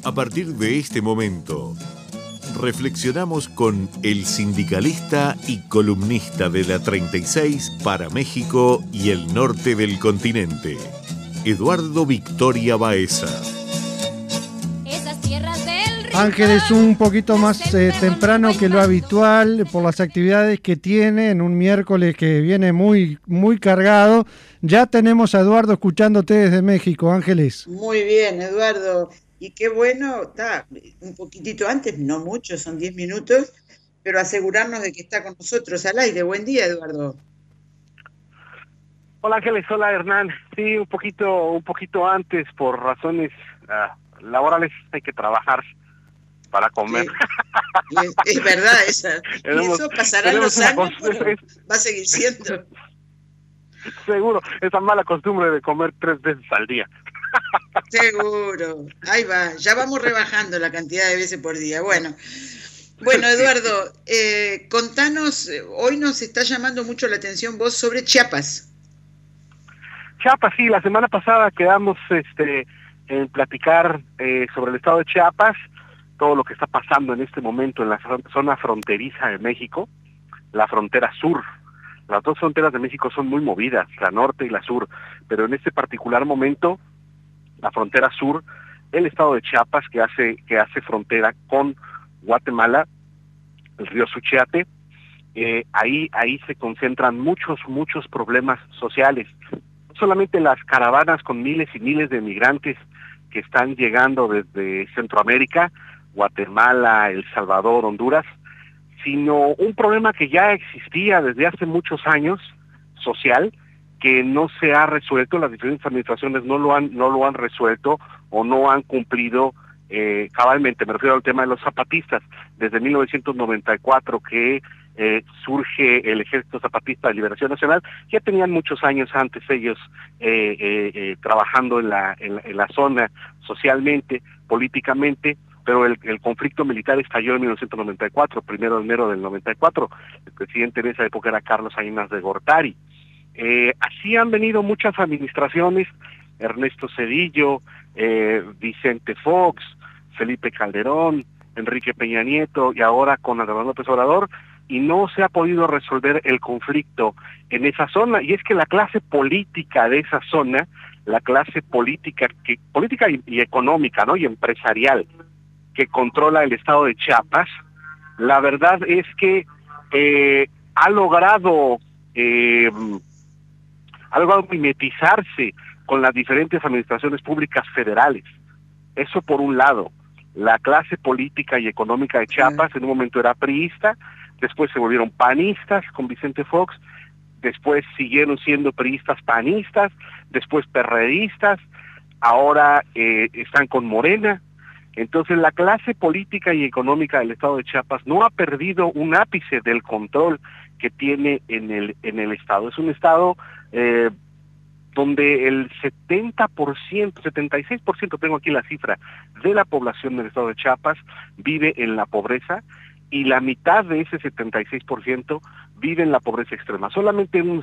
A partir de este momento, reflexionamos con el sindicalista y columnista de la 36 para México y el norte del continente, Eduardo Victoria Baeza. Ángel es un poquito más temprano que lo habitual por las actividades que tiene en un miércoles que viene muy cargado. Ya tenemos a Eduardo escuchándote desde México, Ángeles. Muy bien, Eduardo. Y qué bueno, está un poquitito antes, no mucho, son 10 minutos, pero asegurarnos de que está con nosotros al aire. Buen día, Eduardo. Hola Ángeles, hola Hernán. Sí, un poquito antes, por razones laborales hay que trabajar para comer. Sí. Es verdad esa. Y eso pasarán los años, pero va a seguir siendo. Seguro, esa mala costumbre de comer 3 veces al día. Seguro, ahí va, ya vamos rebajando la cantidad de veces por día. Bueno, Eduardo, contanos, hoy nos está llamando mucho la atención vos sobre Chiapas. Chiapas, sí, la semana pasada quedamos en platicar sobre el estado de Chiapas, todo lo que está pasando en este momento en la zona fronteriza de México, la frontera sur. Las dos fronteras de México son muy movidas, la norte y la sur, pero en este particular momento, la frontera sur, el estado de Chiapas, que hace frontera con Guatemala, el río Suchiate, ahí se concentran muchos problemas sociales. No solamente las caravanas con miles y miles de migrantes que están llegando desde Centroamérica, Guatemala, El Salvador, Honduras, sino un problema que ya existía desde hace muchos años, social, que no se ha resuelto. Las diferentes administraciones no lo han resuelto o no han cumplido cabalmente. Me refiero al tema de los zapatistas. Desde 1994 que surge el Ejército Zapatista de Liberación Nacional, ya tenían muchos años antes ellos trabajando en la zona socialmente, políticamente, pero el conflicto militar estalló en 1994, 1 de enero del 94. El presidente en esa época era Carlos Salinas de Gortari. Así han venido muchas administraciones, Ernesto Zedillo, Vicente Fox, Felipe Calderón, Enrique Peña Nieto y ahora con Andrés Manuel López Obrador, y no se ha podido resolver el conflicto en esa zona. Y es que la clase política de esa zona, la clase política y económica, ¿no?, y empresarial que controla el estado de Chiapas, la verdad es que ha logrado mimetizarse con las diferentes administraciones públicas federales. Eso por un lado. La clase política y económica de Chiapas en un momento era priista, después se volvieron panistas con Vicente Fox, después siguieron siendo priistas panistas, después perredistas, ahora están con Morena. Entonces la clase política y económica del estado de Chiapas no ha perdido un ápice del control que tiene en el estado. Es un estado donde el 70%, 76%, tengo aquí la cifra, de la población del estado de Chiapas vive en la pobreza, y la mitad de ese 76% vive en la pobreza extrema. Solamente un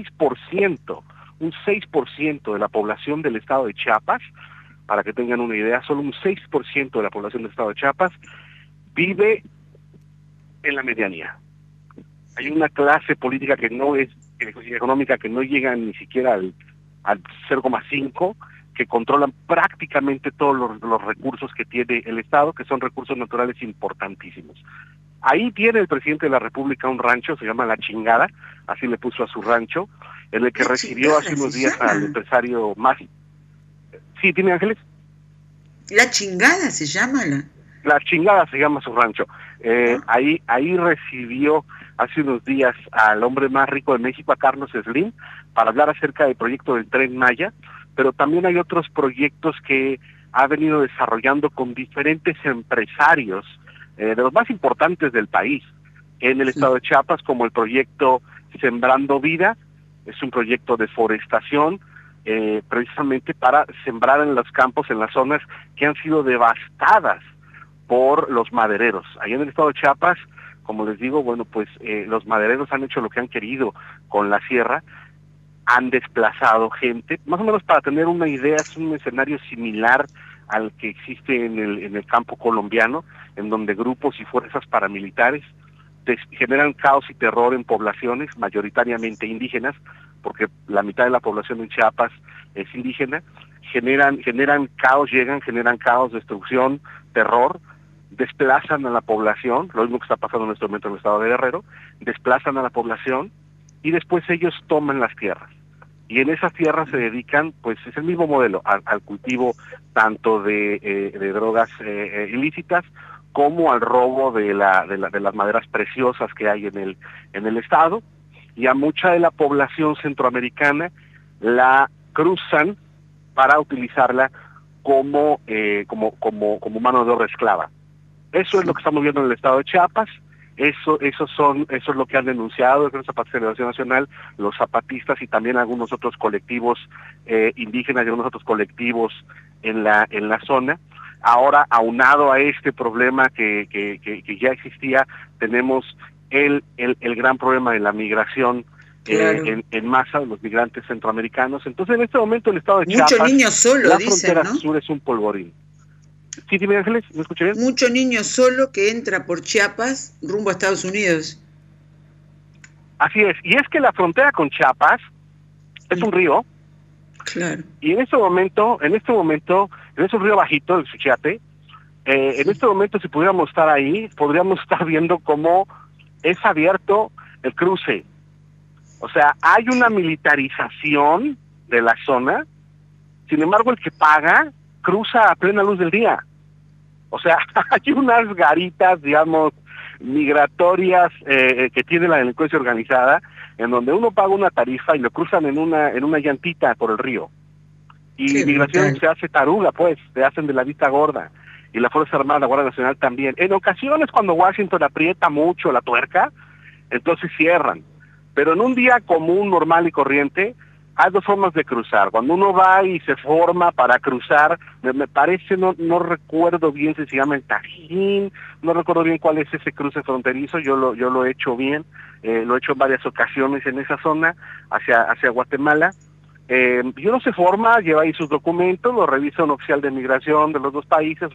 6% de la población del estado de Chiapas, para que tengan una idea, solo un 6% de la población del estado de Chiapas vive en la medianía. Hay una clase política económica que no llega ni siquiera al 0,5, que controlan prácticamente todos los recursos que tiene el estado, que son recursos naturales importantísimos. Ahí tiene el presidente de la República un rancho, se llama La Chingada, así le puso a su rancho, en el que recibió hace unos días al empresario más... Sí, ¿tiene, Ángeles? La Chingada se llama. La Chingada se llama su rancho. Ahí recibió hace unos días al hombre más rico de México, a Carlos Slim, para hablar acerca del proyecto del Tren Maya, pero también hay otros proyectos que ha venido desarrollando con diferentes empresarios, de los más importantes del país, en el estado de Chiapas, como el proyecto Sembrando Vida. Es un proyecto de forestación, precisamente para sembrar en los campos, en las zonas que han sido devastadas por los madereros. Allá en el estado de Chiapas, como les digo, los madereros han hecho lo que han querido con la sierra, han desplazado gente, más o menos para tener una idea, es un escenario similar al que existe en el campo colombiano, en donde grupos y fuerzas paramilitares generan caos y terror en poblaciones mayoritariamente indígenas, porque la mitad de la población en Chiapas es indígena, generan caos, generan caos, destrucción, terror, desplazan a la población, lo mismo que está pasando en este momento en el estado de Guerrero, desplazan a la población y después ellos toman las tierras. Y en esas tierras se dedican, pues es el mismo modelo, al cultivo tanto de drogas ilícitas como al robo de las maderas preciosas que hay en el estado, y a mucha de la población centroamericana la cruzan para utilizarla como mano de obra esclava. Eso es lo que estamos viendo en el estado de Chiapas. Eso es lo que han denunciado el Frente Zapatista de Liberación Nacional, los zapatistas y también algunos otros colectivos indígenas y algunos otros colectivos en la zona. Ahora, aunado a este problema que ya existía, tenemos el gran problema de la migración en masa de los migrantes centroamericanos. Entonces, en este momento el estado de Chiapas, muchos niños solo, la dicen, frontera ¿no? sur es un polvorín. Sí, dime, Ángeles, ¿me escuché bien? Mucho niño solo que entra por Chiapas rumbo a Estados Unidos. Así es, y es que la frontera con Chiapas es un río. Claro. Y en este momento, es un río bajito, el Suchiate. En este momento, si pudiéramos estar ahí, podríamos estar viendo cómo es abierto el cruce. O sea, hay una militarización de la zona. Sin embargo, el que paga cruza a plena luz del día. O sea, hay unas garitas, digamos, migratorias que tiene la delincuencia organizada, en donde uno paga una tarifa y lo cruzan en una llantita por el río. Y Qué migración brutal. se hace taruga, pues, se hacen de la vista gorda. Y la Fuerza Armada, la Guardia Nacional también. En ocasiones, cuando Washington aprieta mucho la tuerca, entonces cierran. Pero en un día común, normal y corriente, hay dos formas de cruzar. Cuando uno va y se forma para cruzar, me parece, no recuerdo bien si se llama el Tajín, no recuerdo bien cuál es ese cruce fronterizo, yo lo he hecho bien, lo he hecho en varias ocasiones en esa zona, hacia Guatemala. Y uno se forma, lleva ahí sus documentos, lo revisa un oficial de migración de los dos países,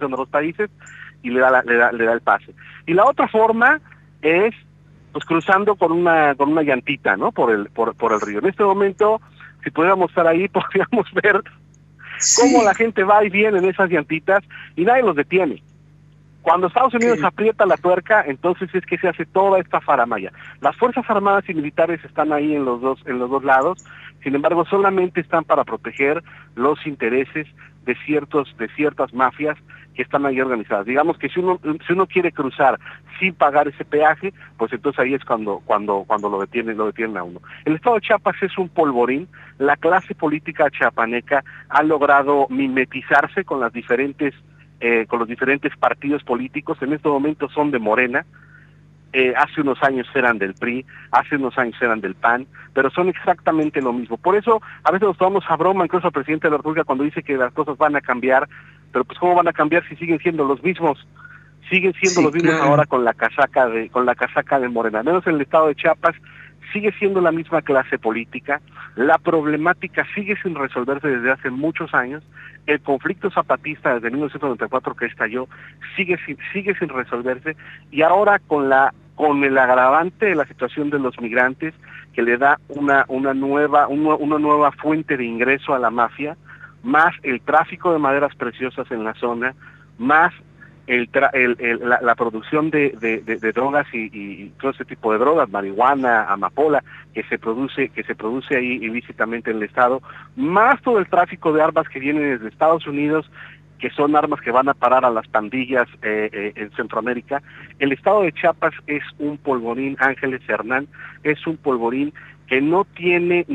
y le da el pase. Y la otra forma es pues cruzando con una llantita, ¿no? Por el río. En este momento, si pudiéramos estar ahí, podríamos ver cómo la gente va y viene en esas llantitas y nadie los detiene. Cuando Estados Unidos aprieta la tuerca, entonces es que se hace toda esta faramaya. Las Fuerzas Armadas y Militares están ahí en los dos lados, sin embargo solamente están para proteger los intereses de ciertas mafias que están ahí organizadas. Digamos que si uno quiere cruzar sin pagar ese peaje, pues entonces ahí es cuando lo detienen a uno. El estado de Chiapas es un polvorín. La clase política chiapaneca ha logrado mimetizarse con los diferentes partidos políticos. En este momento son de Morena. Hace unos años eran del PRI, hace unos años eran del PAN, pero son exactamente lo mismo. Por eso a veces nos tomamos a broma incluso al presidente de la República cuando dice que las cosas van a cambiar, pero pues ¿cómo van a cambiar si siguen siendo los mismos? Siguen siendo los mismos ahora con la casaca de Morena. Al menos en el estado de Chiapas sigue siendo la misma clase política, la problemática sigue sin resolverse desde hace muchos años, el conflicto zapatista desde 1994 que estalló sigue sin resolverse, y ahora con el agravante de la situación de los migrantes que le da una nueva fuente de ingreso a la mafia, más el tráfico de maderas preciosas en la zona, más la producción de drogas y todo ese tipo de drogas, marihuana, amapola, que se produce ahí ilícitamente en el estado, más todo el tráfico de armas que viene desde Estados Unidos, que son armas que van a parar a las pandillas en Centroamérica. El estado de Chiapas es un polvorín, Ángeles Hernán, es un polvorín que no tiene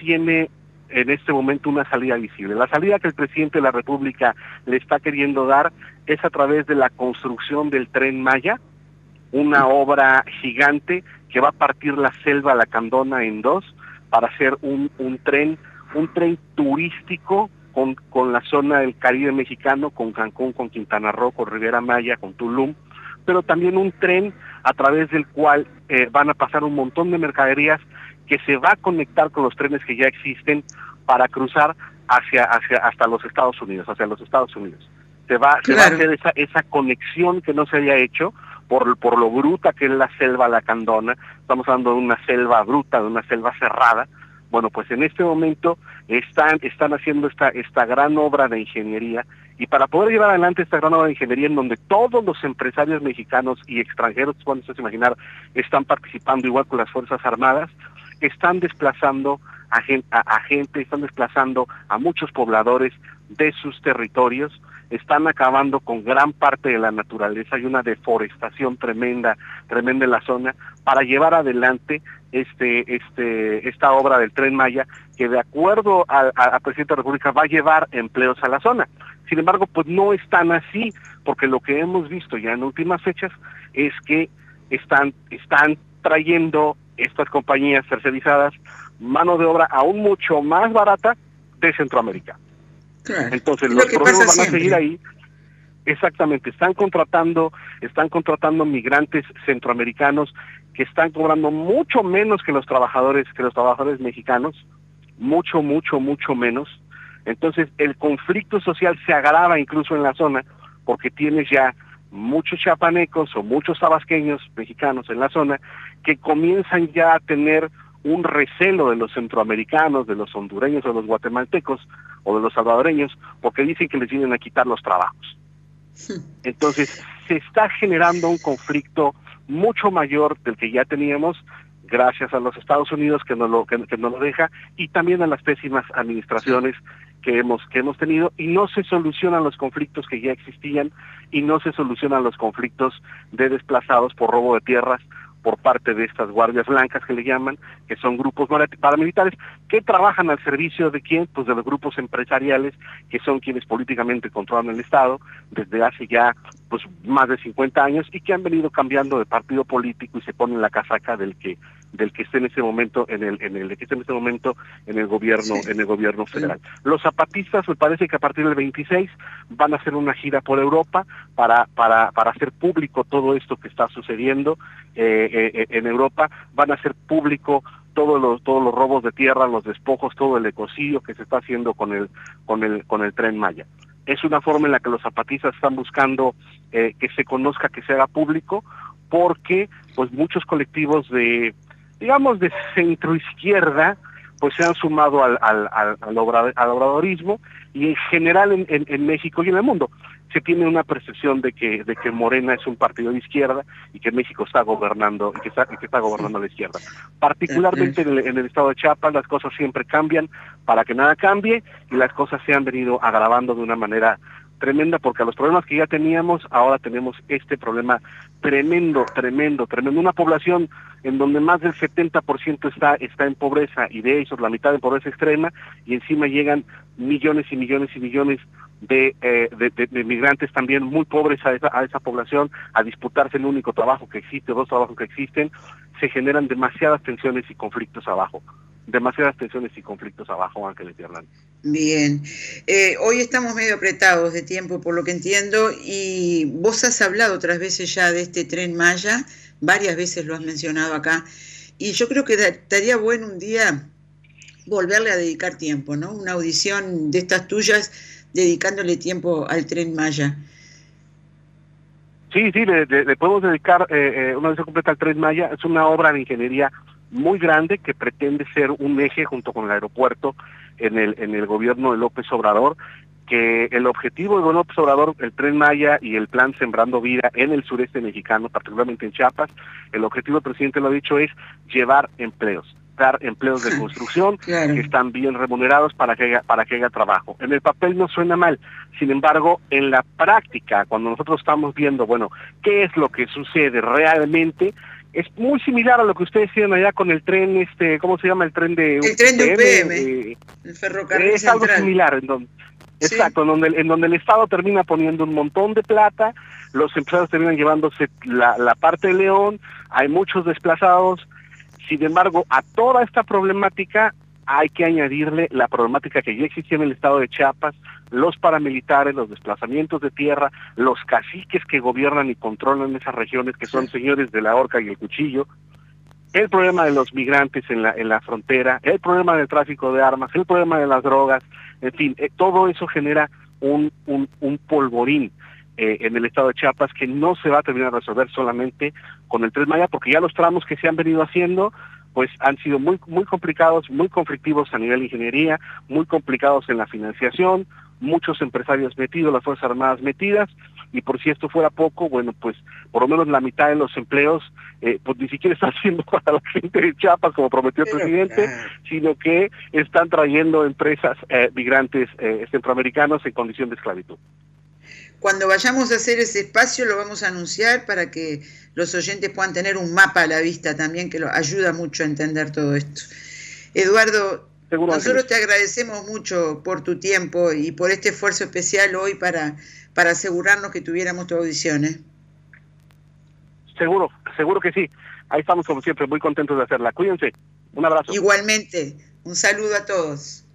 en este momento una salida visible. La salida que el presidente de la República le está queriendo dar es a través de la construcción del Tren Maya, una obra gigante que va a partir la selva lacandona en dos para hacer un tren turístico con la zona del Caribe mexicano, con Cancún, con Quintana Roo, con Riviera Maya, con Tulum, pero también un tren a través del cual van a pasar un montón de mercaderías que se va a conectar con los trenes que ya existen, para cruzar hasta los Estados Unidos, hacia los Estados Unidos. Se va a hacer esa conexión que no se había hecho por lo bruta que es la selva lacandona. Estamos hablando de una selva bruta, de una selva cerrada. Bueno, pues en este momento están haciendo esta gran obra de ingeniería, y para poder llevar adelante esta gran obra de ingeniería en donde todos los empresarios mexicanos y extranjeros, pueden ustedes imaginar, están participando igual con las Fuerzas Armadas, están desplazando a gente, están desplazando a muchos pobladores de sus territorios, están acabando con gran parte de la naturaleza. Hay una deforestación tremenda en la zona para llevar adelante esta obra del Tren Maya, que de acuerdo al presidente de la República va a llevar empleos a la zona. Sin embargo, pues no es tan así, porque lo que hemos visto ya en últimas fechas es que están trayendo estas compañías tercerizadas mano de obra aún mucho más barata de Centroamérica. Claro. Entonces los problemas van a seguir ahí. Exactamente, están contratando migrantes centroamericanos que están cobrando mucho menos que los trabajadores mexicanos, mucho menos. Entonces el conflicto social se agrava incluso en la zona, porque tienes ya muchos chiapanecos o muchos tabasqueños mexicanos en la zona que comienzan ya a tener un recelo de los centroamericanos, de los hondureños o de los guatemaltecos o de los salvadoreños, porque dicen que les vienen a quitar los trabajos. Entonces se está generando un conflicto mucho mayor del que ya teníamos, gracias a los Estados Unidos que nos lo deja, y también a las pésimas administraciones que hemos tenido, y no se solucionan los conflictos que ya existían, y no se solucionan los conflictos de desplazados por robo de tierras por parte de estas guardias blancas que le llaman, que son grupos paramilitares que trabajan al servicio de quién, pues de los grupos empresariales, que son quienes políticamente controlan el Estado desde hace ya pues más de 50 años, y que han venido cambiando de partido político y se ponen la casaca del que esté en ese momento en el gobierno federal. Los zapatistas, me parece que a partir del 26 van a hacer una gira por Europa para hacer público todo esto que está sucediendo en Europa. Van a hacer público todos los robos de tierra, los despojos, todo el ecocidio que se está haciendo con el Tren Maya. Es una forma en la que los zapatistas están buscando que se conozca, que se haga público, porque pues muchos colectivos de centro izquierda pues se han sumado al obradorismo, y en general en México y en el mundo se tiene una percepción de que Morena es un partido de izquierda y que México está gobernando y que está gobernando a la izquierda. Particularmente en el estado de Chiapas las cosas siempre cambian para que nada cambie, y las cosas se han venido agravando de una manera tremenda, porque a los problemas que ya teníamos, ahora tenemos este problema tremendo. Una población en donde más del 70% está en pobreza, y de ellos la mitad en pobreza extrema, y encima llegan millones y millones y millones de migrantes también muy pobres a esa población, a disputarse el único trabajo que existe, dos trabajos que existen. Se generan demasiadas tensiones y conflictos abajo, Ángeles y Hernán. Bien, hoy estamos medio apretados de tiempo por lo que entiendo, y vos has hablado otras veces ya de este Tren Maya, varias veces lo has mencionado acá, y yo creo que estaría bueno un día volverle a dedicar tiempo, ¿no? Una audición de estas tuyas dedicándole tiempo al Tren Maya. Sí, le podemos dedicar una audición completa al Tren Maya. Es una obra de ingeniería muy grande que pretende ser un eje junto con el aeropuerto en el gobierno de López Obrador, que el objetivo de López Obrador, el Tren Maya y el plan Sembrando Vida en el sureste mexicano, particularmente en Chiapas, el objetivo, el presidente lo ha dicho, es llevar empleos, dar empleos de construcción, claro, que están bien remunerados para que haya trabajo. En el papel no suena mal, sin embargo, en la práctica, cuando nosotros estamos viendo, bueno, qué es lo que sucede realmente, es muy similar a lo que ustedes tienen allá con el tren, ¿cómo se llama? El tren de UPM, el ferrocarril es algo central. Similar, exacto, en donde el Estado termina poniendo un montón de plata, los empresarios terminan llevándose la parte de León, hay muchos desplazados. Sin embargo, a toda esta problemática hay que añadirle la problemática que ya existía en el estado de Chiapas, los paramilitares, los desplazamientos de tierra, los caciques que gobiernan y controlan esas regiones, que son señores de la horca y el cuchillo, el problema de los migrantes en la frontera, el problema del tráfico de armas, el problema de las drogas, en fin, todo eso genera un polvorín en el estado de Chiapas que no se va a terminar de resolver solamente con el Tren Maya, porque ya los tramos que se han venido haciendo pues han sido muy complicados, muy conflictivos a nivel de ingeniería, muy complicados en la financiación, muchos empresarios metidos, las Fuerzas Armadas metidas, y por si esto fuera poco, bueno, pues por lo menos la mitad de los empleos, pues ni siquiera está haciendo para la gente de Chiapas, como prometió el presidente, sino que están trayendo empresas migrantes centroamericanos en condición de esclavitud. Cuando vayamos a hacer ese espacio lo vamos a anunciar para que los oyentes puedan tener un mapa a la vista también, que lo ayuda mucho a entender todo esto. Eduardo, nosotros te agradecemos mucho por tu tiempo y por este esfuerzo especial hoy para asegurarnos que tuviéramos tu audición. Seguro que sí. Ahí estamos como siempre, muy contentos de hacerla. Cuídense. Un abrazo. Igualmente. Un saludo a todos.